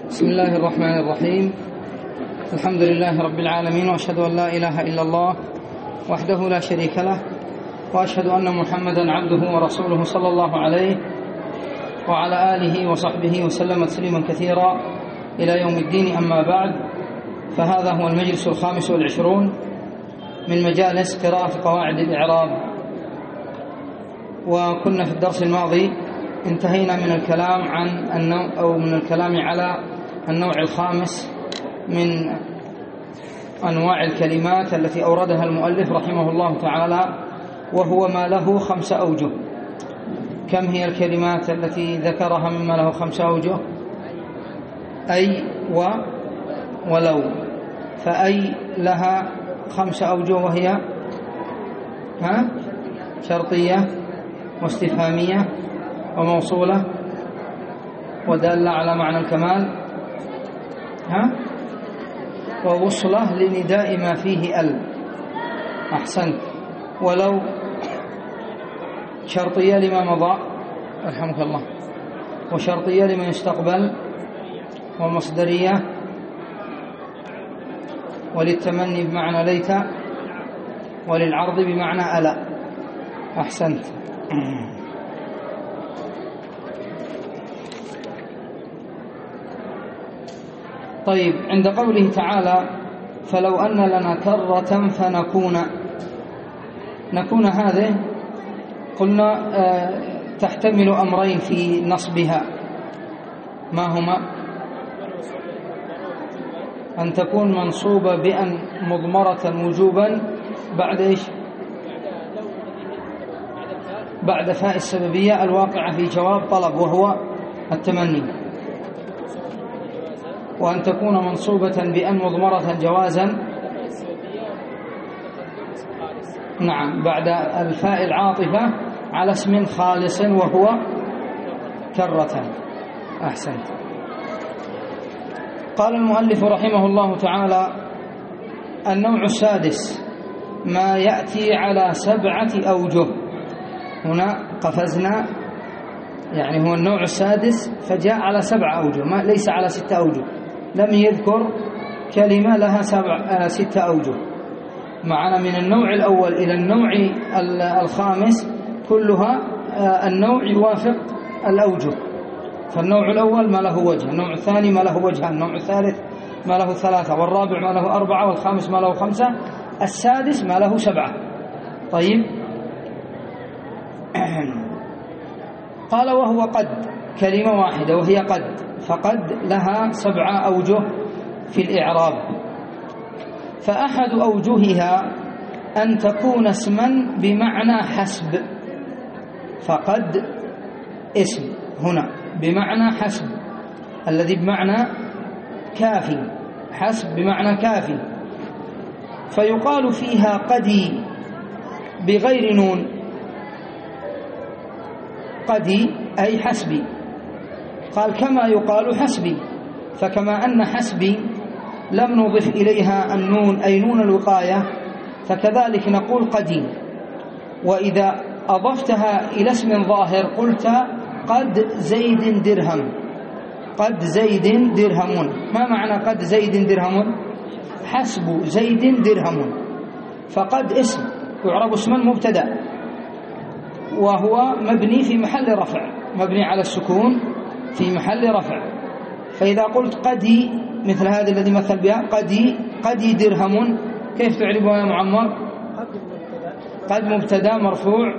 بسم الله الرحمن الرحيم. الحمد لله رب العالمين، وأشهد أن لا إله إلا الله وحده لا شريك له، وأشهد أن محمدا عبده ورسوله صلى الله عليه وعلى آله وصحبه وسلم تسليما كثيرا إلى يوم الدين. أما بعد، فهذا هو المجلس 25 من مجالس قراءة قواعد الإعراب. وكنا في الدرس الماضي انتهينا من الكلام عن النوع أو من الكلام على النوع الخامس من أنواع الكلمات التي أوردها المؤلف رحمه الله تعالى، وهو ما له 5 أوجه. كم هي الكلمات التي ذكرها مما له 5 أوجه؟ أي ولو. فأي لها 5 أوجه، وهي شرطية واستفهامية وموصولة ودالة على معنى الكمال ووصلة لنداء ما فيه ال. أحسنت. ولو شرطية لما مضى رحمك الله، وشرطية لما يستقبل، ومصدرية، وللتمني بمعنى ليت، وللعرض بمعنى ألا. أحسنت. طيب، عند قوله تعالى فلو أن لنا كرة فنكون هذه قلنا تحتمل أمرين في نصبها. ما هما؟ أن تكون منصوبة بأن مضمرة وجوبا بعد إيش؟ بعد فاء السببية الواقعة في جواب طلب وهو التمني. وأن تكون منصوبة بأن مضمرة جوازا، نعم، بعد الفاء العاطفة على اسم خالص وهو كرة. أحسنت. قال المؤلف رحمه الله تعالى: النوع السادس ما يأتي على 7 أوجه. هنا قفزنا، يعني هو النوع السادس فجاء على 7 أوجه، ليس على 6 أوجه. لم يذكر كلمة لها 6 أوجه. معنا من النوع الأول إلى النوع الخامس كلها النوع يوافق الأوجه. فالنوع الأول ما له وجه، النوع الثاني ما له وجهان، النوع الثالث ما له 3، والرابع ما له 4، والخامس ما له 5، السادس ما له 7. طيب. قال: وهو قد، كلمة واحدة وهي قد، فقد لها 7 أوجه في الإعراب. فأحد أوجهها أن تكون اسما بمعنى حسب. فقد اسم هنا بمعنى حسب، الذي بمعنى كافي. حسب بمعنى كافي. فيقال فيها قدي بغير نون. قدي أي حسبي. قال: كما يقال حسبي. فكما أن حسبي لم نضف إليها النون أي نون الوقاية، فكذلك نقول قدي. وإذا أضفتها إلى اسم ظاهر قلت قد زيد درهم. قد زيد درهم. ما معنى قد زيد درهم؟ حسب زيد درهم. فقد اسم يعرب اسما مبتدأ، وهو مبني في محل رفع، مبني على السكون في محل رفع. فإذا قلت قدي مثل هذا الذي مثل بها قدي درهم، كيف تعربها يا معمر؟ قد مبتدا مرفوع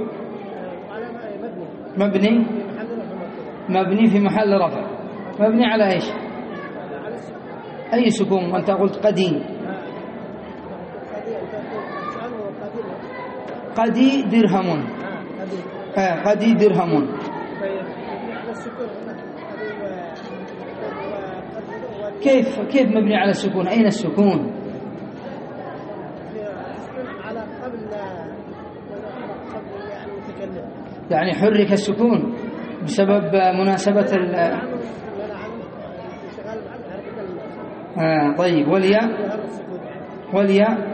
مبني في محل رفع. مبني على ايش؟ اي سكون؟ وانت قلت قدي. قدي درهم. قدي درهم. كيف مبني على السكون؟ أين السكون؟ يعني حرك السكون بسبب مناسبة طيب. والياء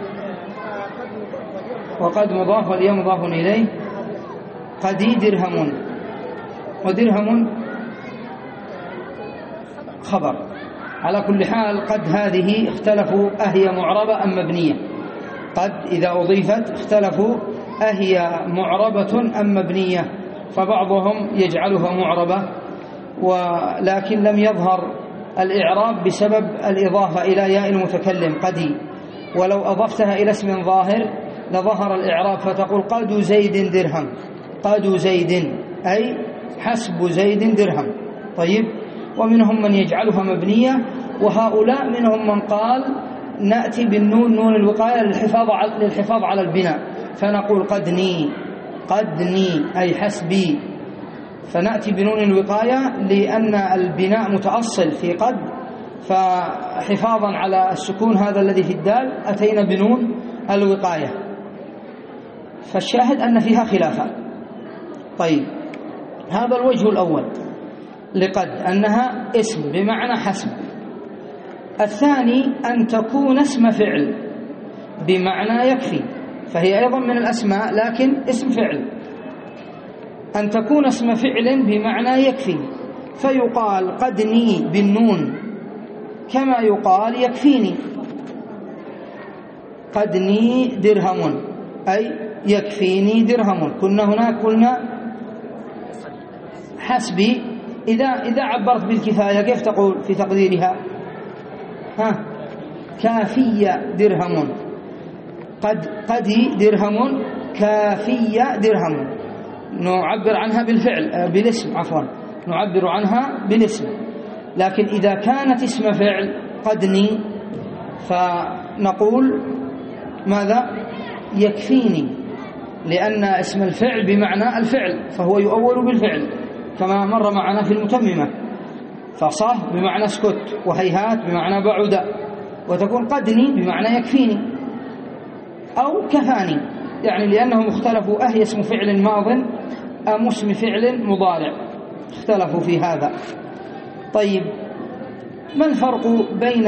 وقد مضاف، والياء مضاف إليه. قدي درهم، ودرهم خبر. على كل حال قد هذه اختلفوا أهي معربة أم مبنية. قد إذا أضيفت اختلفوا أهي معربة أم مبنية، فبعضهم يجعلها معربة ولكن لم يظهر الإعراب بسبب الإضافة إلى ياء المتكلم قدي، ولو أضفتها إلى اسم ظاهر لظهر الإعراب فتقول قد زيد درهم، قد زيد أي حسب زيد درهم. طيب، ومنهم من يجعلها مبنية، وهؤلاء منهم من قال نأتي بالنون نون الوقاية للحفاظ على البناء، فنقول قدني، قدني أي حسبي، فنأتي بنون الوقاية لأن البناء متأصل في قد، فحفاظا على السكون هذا الذي في الدال أتينا بنون الوقاية. فالشاهد أن فيها خلافا. طيب، هذا الوجه الأول لقد أنها اسم بمعنى حسب. الثاني أن تكون اسم فعل بمعنى يكفي، فهي أيضا من الأسماء لكن اسم فعل. أن تكون اسم فعل بمعنى يكفي، فيقال قدني بالنون كما يقال يكفيني. قدني درهم أي يكفيني درهم. كنا هناك قلنا حسبي، إذا عبرت بالكفاية كيف تقول في تقديرها؟ كافية درهم، قدي درهم، كافية درهم. نعبر عنها بالفعل بالاسم، عفوا نعبر عنها بالاسم. لكن إذا كانت اسم فعل قدني فنقول ماذا؟ يكفيني، لأن اسم الفعل بمعنى الفعل فهو يؤول بالفعل كما مر معنا في المتممة. فصه بمعنى اسكت، وهيهات بمعنى بعد، وتكون قدني بمعنى يكفيني أو كفاني، يعني لأنهم اختلفوا أهي اسم فعل ماض أم اسم فعل مضارع، اختلفوا في هذا. طيب، ما الفرق بين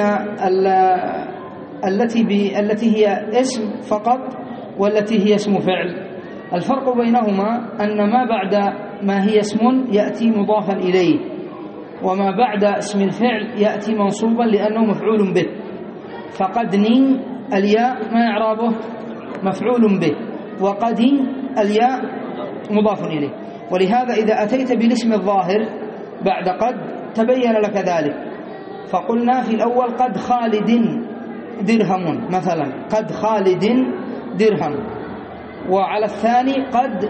التي هي اسم فقط والتي هي اسم فعل؟ الفرق بينهما أن ما بعد ما هي اسم يأتي مضافا إليه، وما بعد اسم الفعل يأتي منصوبا لأنه مفعول به. فقدني الياء ما إعرابه؟ مفعول به، وقدي الياء مضاف إليه. ولهذا إذا أتيت بالاسم الظاهر بعد قد تبين لك ذلك. فقلنا في الأول قد خالد درهم مثلا، قد خالد درهم. وعلى الثاني قد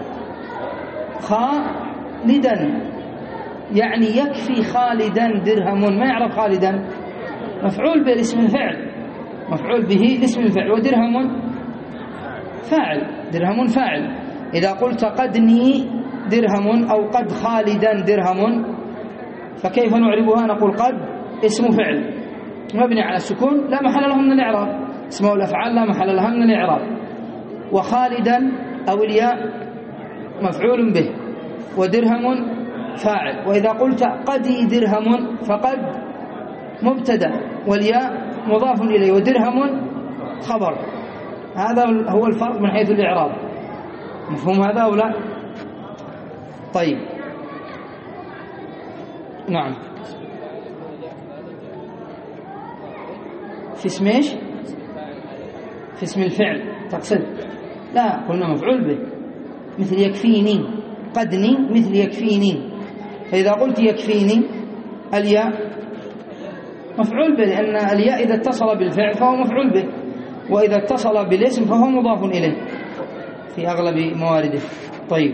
خالدا، يعني يكفي خالدا درهم، ما يعرف خالدا مفعول به اسم الفعل، مفعول به اسم الفعل، ودرهم فاعل، درهم فاعل. إذا قلت قدني درهم أو قد خالدا درهم فكيف نعربها؟ نقول قد اسم فعل مبني على السكون لا محل له من الإعراب، اسمه الأفعال لا محل لها من الإعراب. وخالدا أو الياء مفعول به، ودرهم فاعل. وإذا قلت قدي درهم فقد مبتدا والياء مضاف إليه، ودرهم خبر. هذا هو الفرق من حيث الإعراب. مفهوم هذا أو لا؟ طيب، نعم. في اسم ايش؟ في اسم الفعل تقصد؟ لا، قلنا مفعول به مثل يكفيني، قدني مثل يكفيني. فإذا قلت يكفيني الياء مفعول به، لأن الياء إذا اتصل بالفعل فهو مفعول به، وإذا اتصل بالاسم فهو مضاف إليه في أغلب موارده. طيب،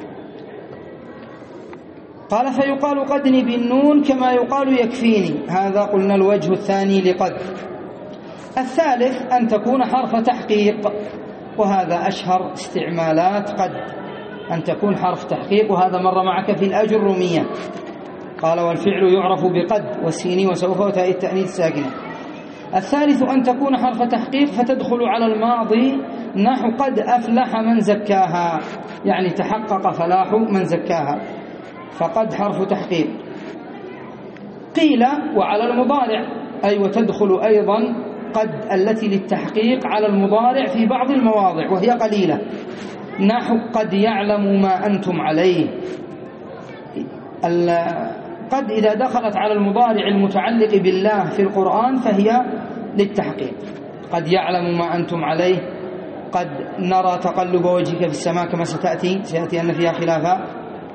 قال فيقال قدني بالنون كما يقال يكفيني. هذا قلنا الوجه الثاني لقد. الثالث أن تكون حرف تحقيق، وهذا أشهر استعمالات قد، أن تكون حرف تحقيق، وهذا مر معك في الأجرمية. قال والفعل يعرف بقد والسين وسوف وتاء التأنيث الساكنة. الثالث أن تكون حرف تحقيق فتدخل على الماضي، نحو قد أفلح من زكاها، يعني تحقق فلاح من زكاها، فقد حرف تحقيق. قيل وعلى المضارع، أي وتدخل أيضا قد التي للتحقيق على المضارع في بعض المواضع وهي قليلة، نحو قد يعلم ما أنتم عليه. قد إذا دخلت على المضارع المتعلق بالله في القرآن فهي للتحقيق. قد يعلم ما أنتم عليه، قد نرى تقلب وجهك في السماء كما سيأتي أن فيها خلافا،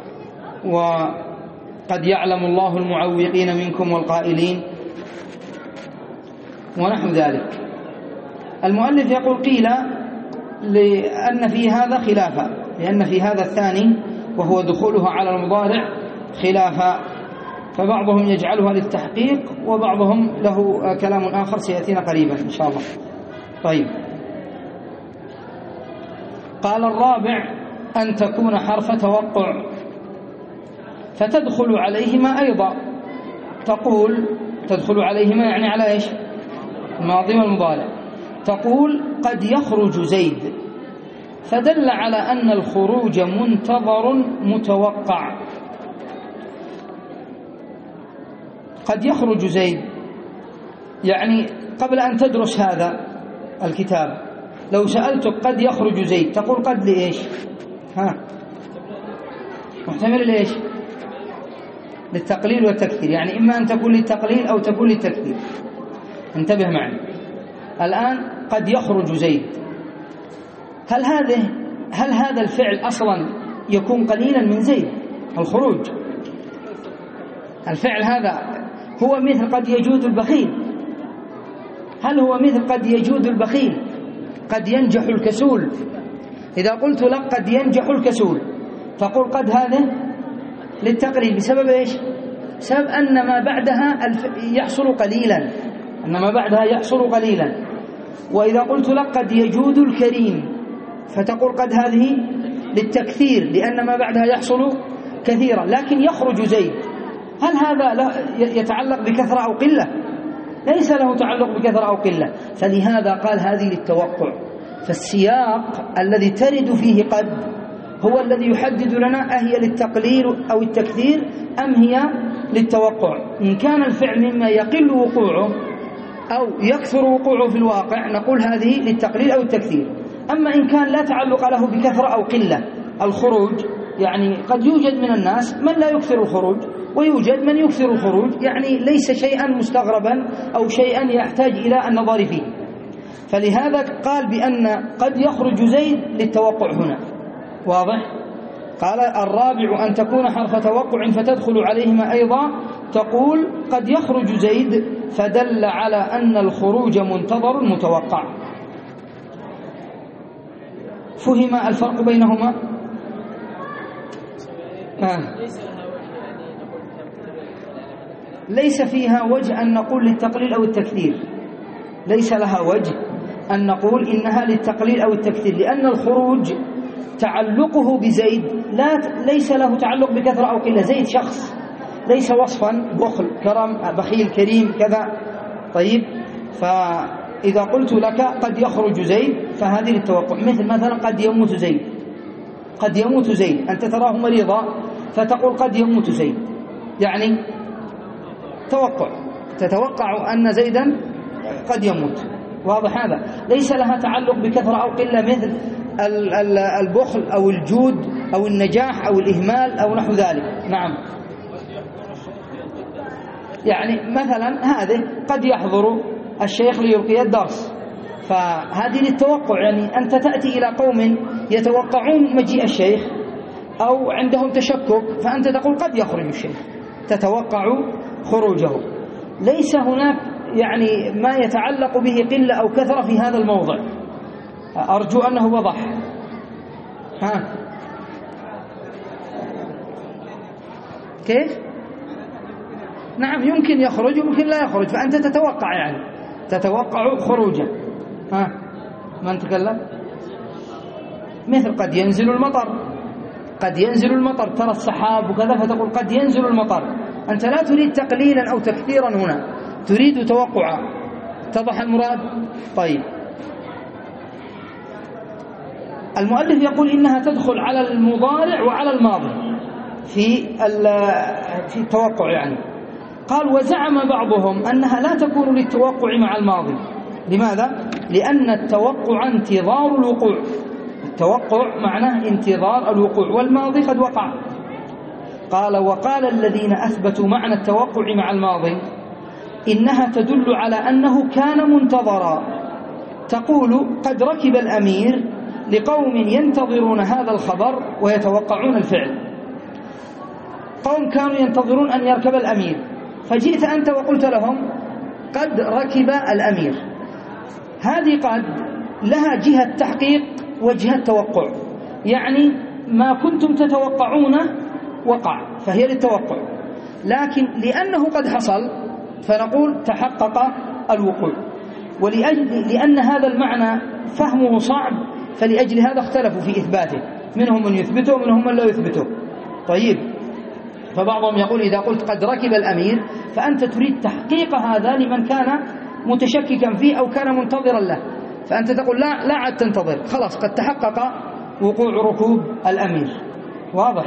وقد يعلم الله المعوقين منكم والقائلين ونحو ذلك. المؤلف يقول قيل لأن في هذا خلافا، لأن في هذا الثاني وهو دخولها على المضارع خلافا، فبعضهم يجعلها للتحقيق وبعضهم له كلام آخر سيأتينا قريبا إن شاء الله. طيب، قال الرابع أن تكون حرف توقع فتدخل عليهما أيضا. تقول تدخل عليهما يعني على إيش؟ الماضي والمضارع. تقول قد يخرج زيد، فدل على أن الخروج منتظر متوقع. قد يخرج زيد يعني قبل أن تدرس هذا الكتاب لو سألتك قد يخرج زيد تقول قد لإيش؟ محتمل لإيش؟ للتقليل والتكثير، يعني إما أن تكون للتقليل أو تكون للتكثير. انتبه معي الآن. قد يخرج زيد، هل هذا الفعل أصلا يكون قليلا من زيد؟ الخروج الفعل هذا هو مثل قد يجود البخيل. هل هو مثل قد يجود البخيل؟ قد ينجح الكسول. إذا قلت لك قد ينجح الكسول فقل قد هذا للتقريب. بسبب إيش؟ بسبب أن ما بعدها يحصل قليلا، أن ما بعدها يحصل قليلا. وإذا قلت لك قد يجود الكريم فتقول قد هذه للتكثير لأن ما بعدها يحصل كثيرا. لكن يخرج زيد، هل هذا يتعلق بكثرة أو قلة؟ ليس له تعلق بكثرة أو قلة، فلهذا قال هذه للتوقع. فالسياق الذي ترد فيه قد هو الذي يحدد لنا أهي للتقليل أو التكثير أم هي للتوقع. إن كان الفعل مما يقل وقوعه أو يكثر وقوعه في الواقع نقول هذه للتقليل أو التكثير. أما إن كان لا تعلق له بكثرة أو قلة، الخروج يعني قد يوجد من الناس من لا يكثر الخروج ويوجد من يكثر الخروج، يعني ليس شيئا مستغربا أو شيئا يحتاج إلى النظر فيه. فلهذا قال بأن قد يخرج زيد للتوقع هنا. واضح؟ قال الرابع أن تكون حرف توقع فتدخل عليهما أيضا. تقول قد يخرج زيد فدل على أن الخروج منتظر متوقع. فهم الفرق بينهما؟ ليس فيها وجه أن نقول للتقليل أو التكثير، ليس لها وجه أن نقول إنها للتقليل أو التكثير، لأن الخروج تعلقه بزيد ليس له تعلق بكثرة أو قلة. زيد شخص ليس وصفا بخل كرم بخيل كريم كذا. طيب، فإذا قلت لك قد يخرج زيد فهذه للتوقع. مثلا قد يموت زيد، قد يموت زيد، أنت تراه مريضا فتقول قد يموت زيد، يعني توقع، تتوقع أن زيدا قد يموت. واضح؟ هذا ليس لها تعلق بكثرة أو قلة مثل البخل أو الجود أو النجاح أو الإهمال أو نحو ذلك. نعم، يعني مثلا هذه قد يحضر الشيخ ليلقي الدرس، فهذه للتوقع، يعني أنت تأتي إلى قوم يتوقعون مجيء الشيخ أو عندهم تشكك فأنت تقول قد يخرج الشيخ، تتوقع خروجه. ليس هناك يعني ما يتعلق به قلة أو كثرة في هذا الموضع. أرجو أنه وضح. كيف؟ نعم، يمكن يخرج ويمكن لا يخرج، فأنت تتوقع، يعني تتوقع خروجه. من تكلم؟ مثل قد ينزل المطر، قد ينزل المطر، ترى السحاب وكذا فتقول قد ينزل المطر. أنت لا تريد تقليلا أو تكثيرا هنا، تريد توقعا. اتضح المراد؟ طيب، المؤلف يقول إنها تدخل على المضارع وعلى الماضي في التوقع. يعني قال وزعم بعضهم أنها لا تكون للتوقع مع الماضي. لماذا؟ لأن التوقع انتظار الوقوع، التوقع معناه انتظار الوقوع، والماضي قد وقع. قال: وقال الذين أثبتوا معنى التوقع مع الماضي إنها تدل على أنه كان منتظرا، تقول: قد ركب الأمير لقوم ينتظرون هذا الخبر ويتوقعون الفعل. قوم كانوا ينتظرون أن يركب الأمير، فجئت أنت وقلت لهم: قد ركب الأمير. هذه قد لها جهة تحقيق وجهة توقع، يعني ما كنتم تتوقعونه وقع، فهي للتوقع، لكن لأنه قد حصل فنقول تحقق الوقوع. لأن هذا المعنى فهمه صعب، فلأجل هذا اختلفوا في إثباته، منهم من يثبته ومنهم من لا يثبته. طيب، فبعضهم يقول: إذا قلت قد ركب الأمير فأنت تريد تحقيق هذا لمن كان متشككا فيه أو كان منتظرا له، فأنت تقول لا عاد تنتظر، خلاص قد تحقق وقوع ركوب الأمير. واضح؟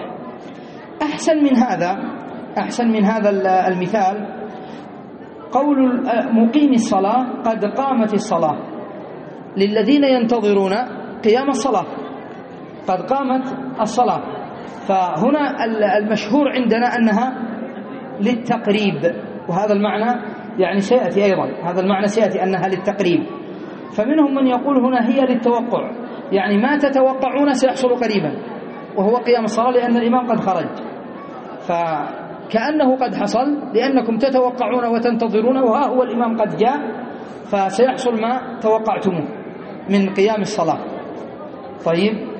أحسن من هذا المثال قول مقيم الصلاة: قد قامت الصلاة، للذين ينتظرون قيام الصلاة، قد قامت الصلاة. فهنا المشهور عندنا أنها للتقريب، وهذا المعنى يعني سيأتي أيضا، هذا المعنى سيأتي أنها للتقريب. فمنهم من يقول هنا هي للتوقع، يعني ما تتوقعون سيحصل قريبا، وهو قيام الصلاة، لأن الإمام قد خرج، فكأنه قد حصل لأنكم تتوقعون وتنتظرون، وها هو الإمام قد جاء، فسيحصل ما توقعتموه من قيام الصلاة. طيب،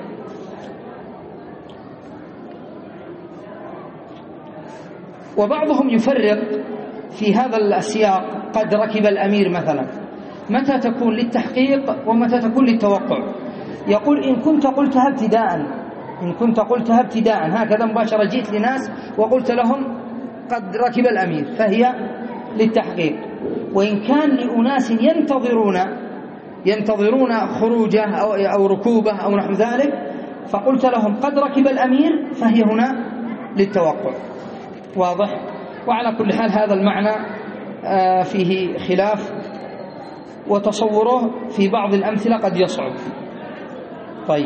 وبعضهم يفرق في هذا السياق: قد ركب الأمير مثلا، متى تكون للتحقيق ومتى تكون للتوقع؟ يقول: إن كنت قلتها ابتداء هكذا مباشرة، جئت لناس وقلت لهم قد ركب الأمير، فهي للتحقيق. وإن كان لأناس ينتظرون خروجه أو ركوبه أو نحو ذلك، فقلت لهم قد ركب الأمير، فهي هنا للتوقع. واضح؟ وعلى كل حال هذا المعنى فيه خلاف، وتصوره في بعض الأمثلة قد يصعب. طيب،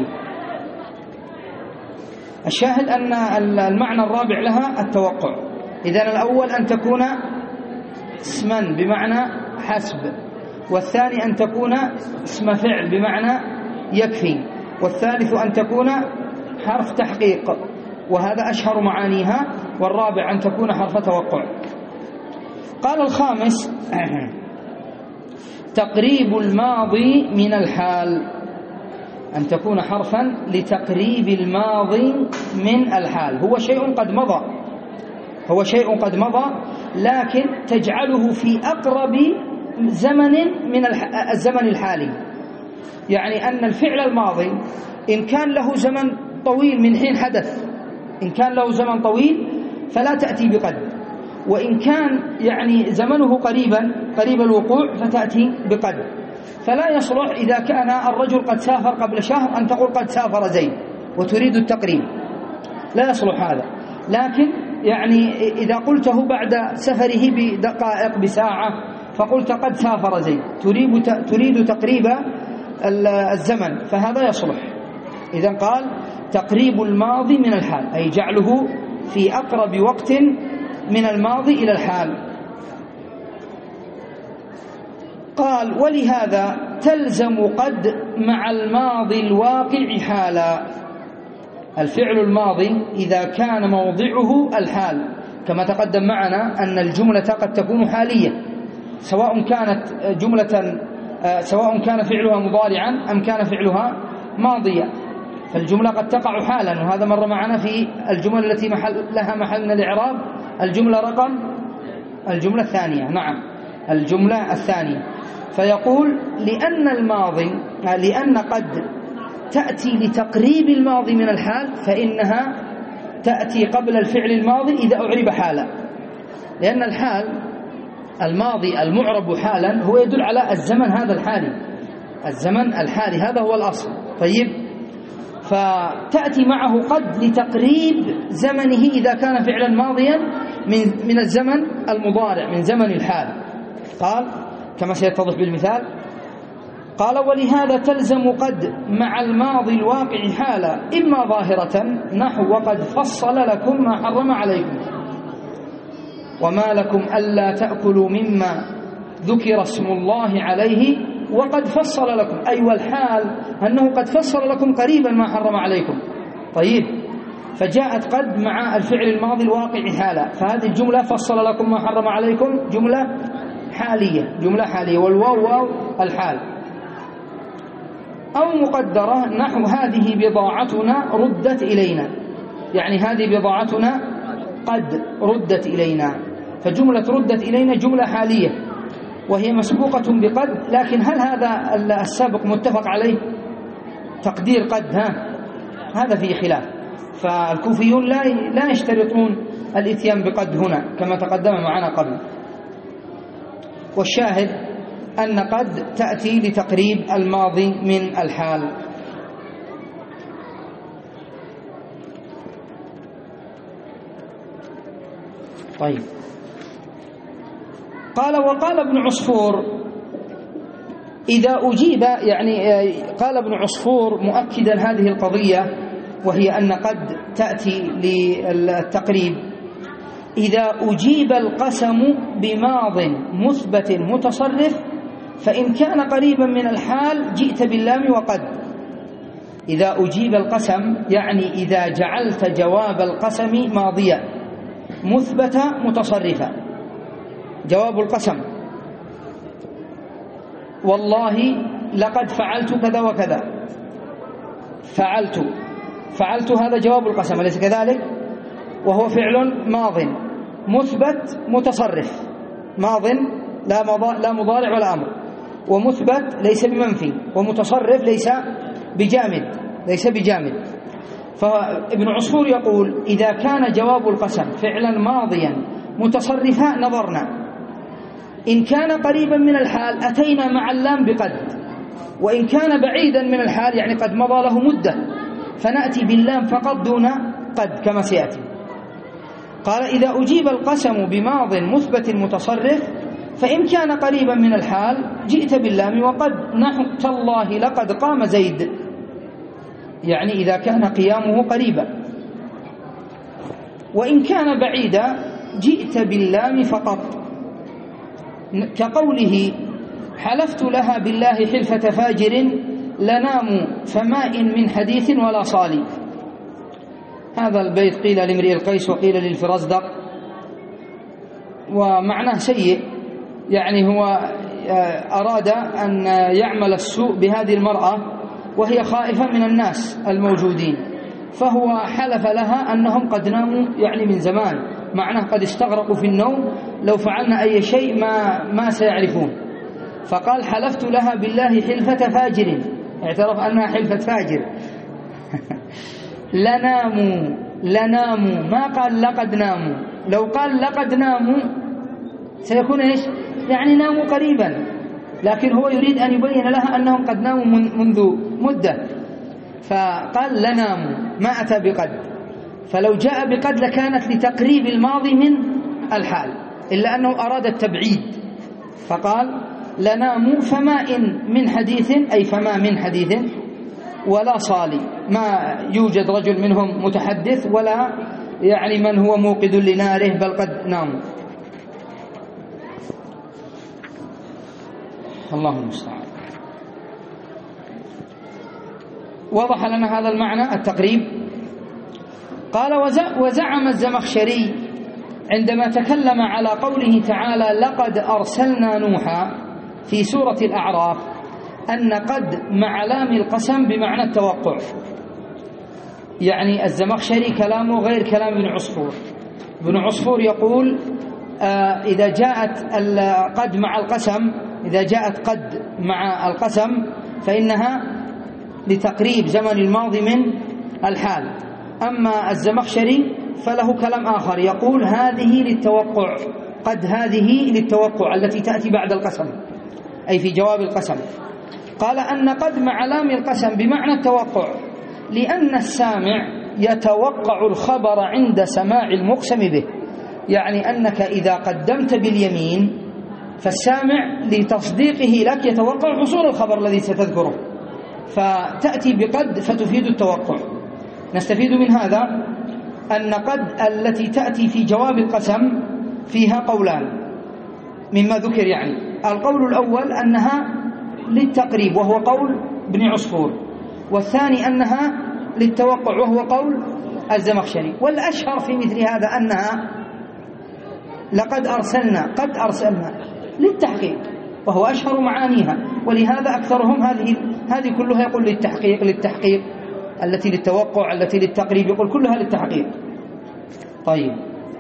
الشاهد أن المعنى الرابع لها التوقع. إذن الأول أن تكون اسما بمعنى حسب، والثاني أن تكون اسم فعل بمعنى يكفي، والثالث أن تكون حرف تحقيق، وهذا أشهر معانيها، والرابع أن تكون حرف توقع. قال الخامس: تقريب الماضي من الحال، أن تكون حرفا لتقريب الماضي من الحال. هو شيء قد مضى، لكن تجعله في أقرب زمن من الزمن الحالي. يعني أن الفعل الماضي إن كان له زمن طويل من حين حدث، إن كان له زمن طويل فلا تأتي بقد، وإن كان يعني زمنه قريب الوقوع فتأتي بقد. فلا يصلح إذا كان الرجل قد سافر قبل شهر أن تقول قد سافر زيد وتريد التقريب، لا يصلح هذا. لكن يعني إذا قلته بعد سفره بدقائق بساعة فقلت قد سافر زيد، تريد تقريب الزمن، فهذا يصلح. إذن قال: تقريب الماضي من الحال، أي جعله في أقرب وقت من الماضي إلى الحال. قال: ولهذا تلزم قد مع الماضي الواقع حالا. الفعل الماضي إذا كان موضعه الحال، كما تقدم معنا أن الجملة قد تكون حالية، سواء كان فعلها مضارعا أم كان فعلها ماضيا، فالجملة قد تقع حالا، وهذا مر معنا في الجمل التي لها محل من الإعراب. الجملة الثانية، نعم، الجملة الثانية. فيقول: لأن قد تأتي لتقريب الماضي من الحال، فإنها تأتي قبل الفعل الماضي إذا أعرب حالا، لأن الحال الماضي المعرب حالا هو يدل على الزمن هذا الحالي، الزمن الحالي هذا هو الأصل. طيب، فتأتي معه قد لتقريب زمنه إذا كان فعلا ماضيا من الزمن المضارع، من زمن الحال. قال كما سيتضح بالمثال: قال ولهذا تلزم قد مع الماضي الواقع حالا إما ظاهرة نحو وقد فصل لكم ما حرم عليكم وما لكم ألا تأكلوا مما ذكر اسم الله عليه وقد فصل لكم، أي والحال أنه قد فصل لكم قريبا ما حرم عليكم. طيب، فجاءت قد مع الفعل الماضي الواقع حالا، فهذه الجملة فصل لكم ما حرم عليكم جملة حالية، والواو واو الحال. أو مقدرة نحو هذه بضاعتنا ردت إلينا، يعني هذه بضاعتنا قد ردت إلينا، فجملة ردت إلينا جملة حالية وهي مسبوقة بقد، لكن هل هذا السابق متفق عليه تقدير قد؟ هذا فيه خلاف، فالكوفيون لا يشترطون الاتيان بقد هنا كما تقدم معنا قبل. والشاهد أن قد تأتي لتقريب الماضي من الحال. طيب، قال وقال ابن عصفور إذا أجيب، يعني قال ابن عصفور مؤكدا هذه القضية، وهي أن قد تأتي للتقريب: إذا أجيب القسم بماض مثبت متصرف فإن كان قريبا من الحال جئت باللام وقد. إذا أجيب القسم يعني إذا جعلت جواب القسم ماضيا مثبت متصرفا. جواب القسم: والله لقد فعلت كذا وكذا. فعلت هذا جواب القسم، أليس كذلك؟ وهو فعل ماض مثبت متصرف، ماض لا مضارع ولا أمر، ومثبت ليس بمنفي، ومتصرف ليس بجامد. فابن عصفور يقول إذا كان جواب القسم فعلا ماضيا متصرفا نظرنا، إن كان قريبا من الحال أتينا مع اللام بقد، وإن كان بعيدا من الحال يعني قد مضى له مدة فنأتي باللام فقط دون قد كما سيأتي. قال إذا أجيب القسم بماض مثبت متصرف فإن كان قريبا من الحال جئت باللام وقد، نحو تالله لقد قام زيد، يعني إذا كان قيامه قريبا. وإن كان بعيدا جئت باللام فقط، كقوله حلفت لها بالله حلفة فاجر لنام فماء من حديث ولا صالي. هذا البيت قيل لامرئ القيس وقيل للفرزدق، ومعناه سيء، يعني هو أراد أن يعمل السوء بهذه المرأة وهي خائفة من الناس الموجودين، فهو حلف لها أنهم قد ناموا يعني من زمان، معناه قد استغرقوا في النوم، لو فعلنا أي شيء ما سيعرفون. فقال حلفت لها بالله حلفة فاجر، اعترف أنها حلفة فاجر. لناموا ما قال لقد ناموا، لو قال لقد ناموا سيكون إيش؟ يعني ناموا قريبا، لكن هو يريد أن يبين لها أنهم قد ناموا منذ مدة، فقال لناموا ما أتى بقد، فلو جاء بقد لكانت لتقريب الماضي من الحال، إلا أنه أراد التبعيد، فقال لناموا فماء من حديث، أي فما من حديث، ولا صالي، ما يوجد رجل منهم متحدث ولا يعني من هو موقد لناره، بل قد ناموا. الله المستعان. وضح لنا هذا المعنى التقريب. قال وزعم الزمخشري عندما تكلم على قوله تعالى لقد أرسلنا نوحا في سورة الأعراف أن قد مع لام القسم بمعنى التوقع، يعني الزمخشري كلامه غير كلام ابن عصفور. ابن عصفور يقول إذا جاءت قد مع القسم، إذا جاءت قد مع القسم فإنها لتقريب زمن الماضي من الحال. أما الزمخشري فله كلام آخر، يقول هذه للتوقع، قد هذه للتوقع التي تأتي بعد القسم، أي في جواب القسم. قال أن قد مع لام القسم بمعنى التوقع، لأن السامع يتوقع الخبر عند سماع المقسم به، يعني أنك إذا قدمت باليمين فالسامع لتصديقه لك يتوقع حصول الخبر الذي ستذكره، فتأتي بقد فتفيد التوقع. نستفيد من هذا أن قد التي تأتي في جواب القسم فيها قولان مما ذكر، يعني القول الأول أنها للتقريب وهو قول ابن عصفور، والثاني أنها للتوقع وهو قول الزمخشري. والأشهر في مثل هذا أنها لقد أرسلنا، قد أرسلنا للتحقيق، وهو أشهر معانيها، ولهذا أكثرهم هذه كلها يقول للتحقيق، التي للتوقع، التي للتقريب، يقول كلها للتحقيق. طيب،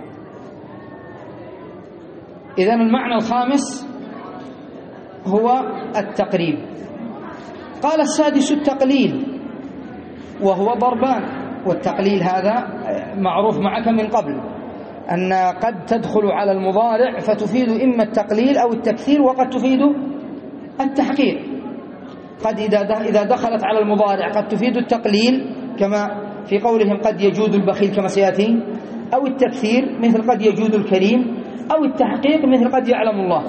إذن المعنى الخامس هو التقريب. قال السادس التقليل، وهو ضربان، والتقليل هذا معروف معك من قبل، أن قد تدخل على المضارع فتفيد إما التقليل أو التكثير، وقد تفيد التحقيق. قد إذا دخلت على المضارع قد تفيد التقليل كما في قولهم قد يجود البخيل كما سيأتي، أو التكثير مثل قد يجود الكريم، أو التحقيق مثل قد يعلم الله.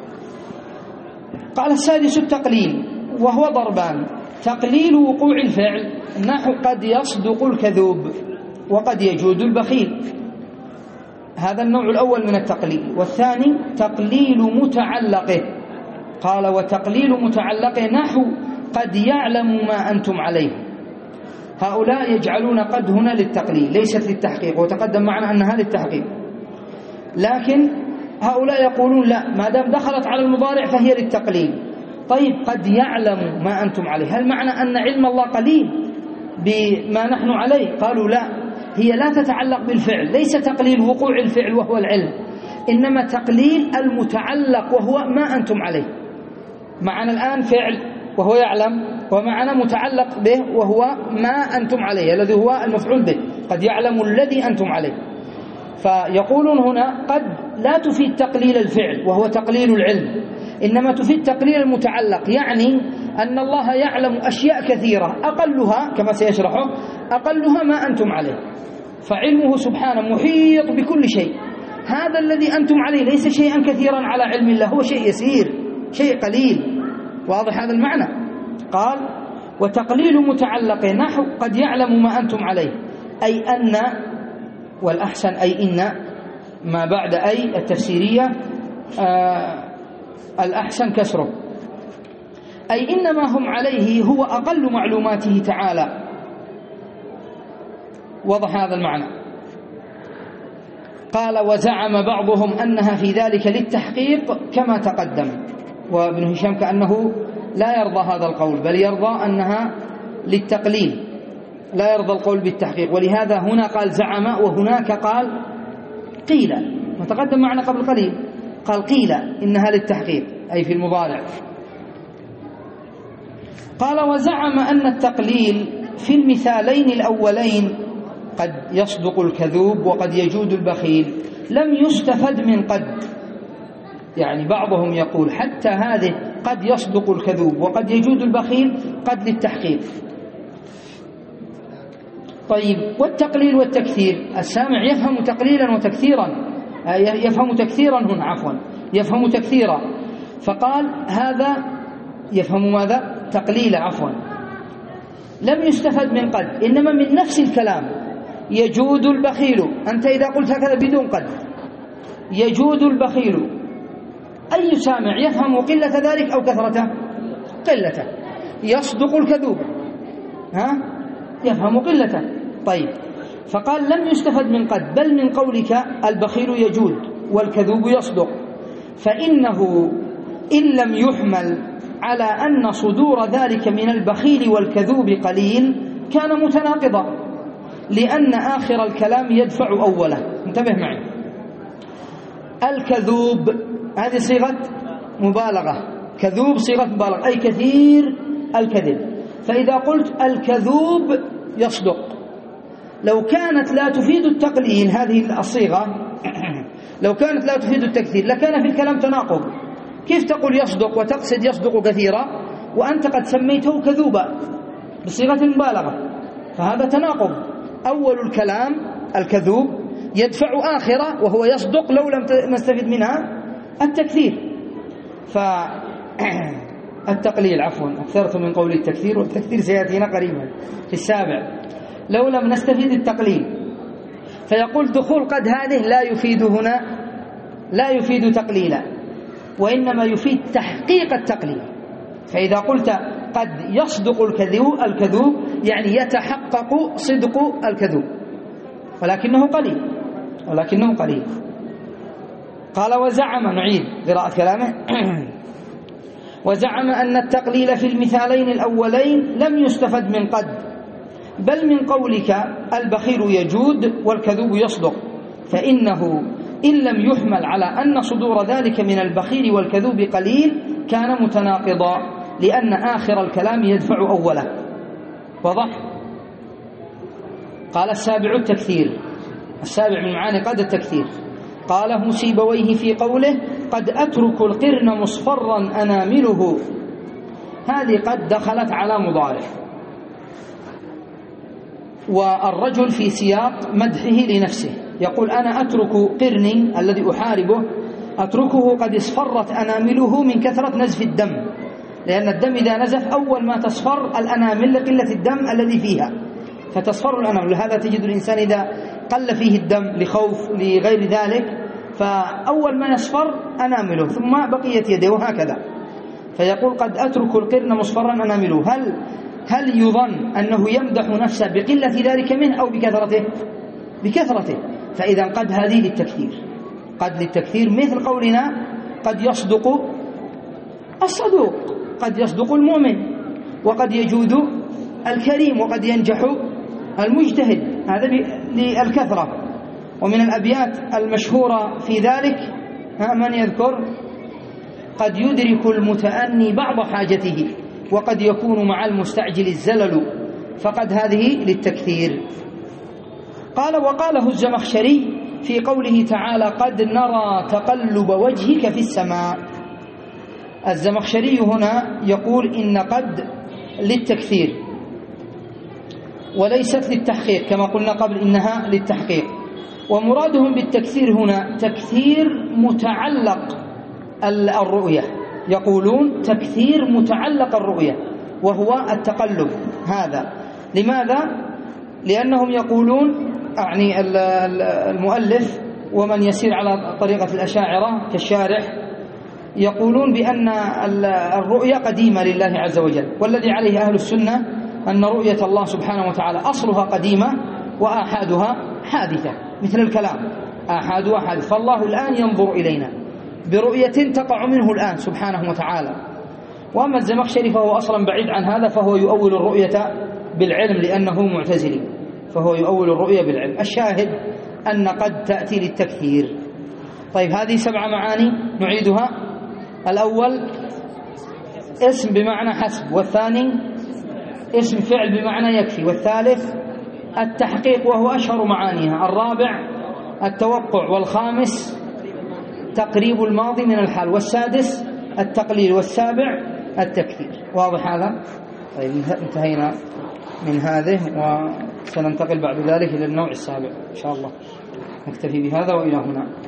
قال السادس التقليل، وهو ضربان: تقليل وقوع الفعل نحو قد يصدق الكذوب وقد يجود البخيل، هذا النوع الأول من التقليل. والثاني تقليل متعلقه، قال وتقليل متعلقه نحو قد يعلم ما أنتم عليه. هؤلاء يجعلون قد هنا للتقليل ليست للتحقيق، وتقدم معنا أنها للتحقيق، لكن هؤلاء يقولون لا، ما دام دخلت على المضارع فهي للتقليل. طيب، قد يعلم ما أنتم عليه، هل معنى أن علم الله قليل بما نحن عليه؟ قالوا لا، هي لا تتعلق بالفعل، ليس تقليل وقوع الفعل وهو العلم، إنما تقليل المتعلق وهو ما أنتم عليه. معنا الآن فعل وهو يعلم، ومعنا متعلق به وهو ما أنتم عليه الذي هو المفعول به، قد يعلم الذي أنتم عليه. فيقولون هنا قد لا تفيد تقليل الفعل وهو تقليل العلم، إنما تفيد تقليل المتعلق، يعني أن الله يعلم أشياء كثيرة أقلها كما سيشرحه أقلها ما أنتم عليه، فعلمه سبحانه محيط بكل شيء. هذا الذي أنتم عليه ليس شيئا كثيرا على علم الله، هو شيء يسير، شيء قليل. واضح هذا المعنى؟ قال وتقليل متعلق نحو قد يعلم ما أنتم عليه، أي أن، والأحسن أي إن، ما بعد أي التفسيرية الأحسن كسره، أي إنما هم عليه هو أقل معلوماته تعالى. وضح هذا المعنى. قال وزعم بعضهم أنها في ذلك للتحقيق كما تقدم، وابن هشام كأنه لا يرضى هذا القول، بل يرضى أنها للتقليل، لا يرضى القول بالتحقيق، ولهذا هنا قال زعم وهناك قال قيل، وتقدم معنا قبل قليل قال قيل إنها للتحقيق أي في المضارع. قال وزعم أن التقليل في المثالين الأولين قد يصدق الكذوب وقد يجود البخيل لم يستفد من قد، يعني بعضهم يقول حتى هذه قد يصدق الكذوب وقد يجود البخيل قد للتحقيق. طيب، والتقليل والتكثير، السامع يفهم تقليلا وتكثيرا، يفهم تكثيرا هنا، عفوا يفهم تكثيرا، فقال هذا يفهم ماذا؟ تقليلا، عفوا لم يستفد من قد، إنما من نفس الكلام يجود البخيل، أنت إذا قلت هكذا بدون قد يجود البخيل، أي سامع يفهم قلة ذلك أو كثرته؟ قلته. يصدق الكذوب، يفهم قلته. طيب، فقال لم يستفد من قد، بل من قولك البخيل يجود والكذوب يصدق، فإنه إن لم يحمل على أن صدور ذلك من البخيل والكذوب قليل كان متناقضا، لأن آخر الكلام يدفع أوله. انتبه معي، الكذوب هذه صيغة مبالغة، كذوب صيغة مبالغة أي كثير الكذب، فإذا قلت الكذوب يصدق، لو كانت لا تفيد التقليل هذه الصيغة لو كانت لا تفيد التكثير لكان في الكلام تناقض. كيف تقول يصدق وتقصد يصدق كثيرا وأنت قد سميته كذوبا بصيغة المبالغة؟ فهذا تناقض. أول الكلام الكذوب يدفع آخرة وهو يصدق لو لم نستفد منها التكثير، التقليل عفوا أكثرت من قول التكثير، والتكثير سيأتينا قريبا في السابع. لو لم نستفيد التقليل فيقول دخول قد هذه لا يفيد هنا، لا يفيد تقليلا، وإنما يفيد تحقيق التقليل. فإذا قلت قد يصدق الكذوب يعني يتحقق صدق الكذوب، ولكنه قليل. قال وزعم، نعيد قراءة كلامه وزعم أن التقليل في المثالين الأولين لم يستفد من قد، بل من قولك البخيل يجود والكذوب يصدق، فإنه إن لم يحمل على أن صدور ذلك من البخيل والكذوب قليل كان متناقضا، لأن آخر الكلام يدفع أوله. واضح؟ قال السابع التكثير، السابع من معاني قد التكثير. قاله سيبويه في قوله قد أترك القرن مصفرا أنامله، هذه قد دخلت على مضارع، والرجل في سياق مدحه لنفسه يقول أنا أترك قرني الذي أحاربه، أتركه قد اصفرت أنامله من كثرة نزف الدم، لأن الدم إذا نزف أول ما تصفر الأنامل لقلة الدم الذي فيها فتصفر الأنامل. لهذا تجد الإنسان إذا قل فيه الدم لخوف لغير ذلك فأول ما يصفر أنامله ثم بقية يده وهكذا. فيقول قد أترك القرن مصفرا أنامله، هل يظن أنه يمدح نفسه بقلة ذلك منه أو بكثرته؟ فإذا قد هذه للتكثير، قد للتكثير، مثل قولنا قد يصدق الصدوق، قد يصدق المؤمن، وقد يجود الكريم، وقد ينجح المجتهد، هذا للكثرة. ومن الأبيات المشهورة في ذلك من يذكر قد يدرك المتأني بعض حاجته وقد يكون مع المستعجل الزلل، فقد هذه للتكثير. قال وقاله الزمخشري في قوله تعالى قد نرى تقلب وجهك في السماء. الزمخشري هنا يقول إن قد للتكثير وليست للتحقيق، كما قلنا قبل إنها للتحقيق. ومرادهم بالتكثير هنا تكثير متعلق الرؤية، يقولون تكثير متعلق الرؤية وهو التقلب. هذا لماذا؟ لأنهم يقولون، يعني المؤلف ومن يسير على طريقة الأشاعرة كالشارح يقولون بأن الرؤية قديمة لله عز وجل، والذي عليه أهل السنة أن رؤية الله سبحانه وتعالى أصلها قديمة وآحادها حادثة، مثل الكلام آحادها حادث. فالله الآن ينظر إلينا برؤية تقع منه الآن سبحانه وتعالى. وأما الزمخشري فهو أصلا بعيد عن هذا، فهو يؤول الرؤية بالعلم لأنه معتزلي، فهو يؤول الرؤية بالعلم. الشاهد أن قد تأتي للتكثير. طيب هذه 7 معاني نعيدها. الأول اسم بمعنى حسب، والثاني اسم فعل بمعنى يكفي، والثالث التحقيق وهو أشهر معانيها، الرابع التوقع، والخامس تقريب الماضي من الحال، والسادس التقليل، والسابع التكثير. واضح هذا؟ طيب انتهينا من هذه وسننتقل بعد ذلك إلى النوع السابع إن شاء الله. نكتفي بهذا وإلى هنا.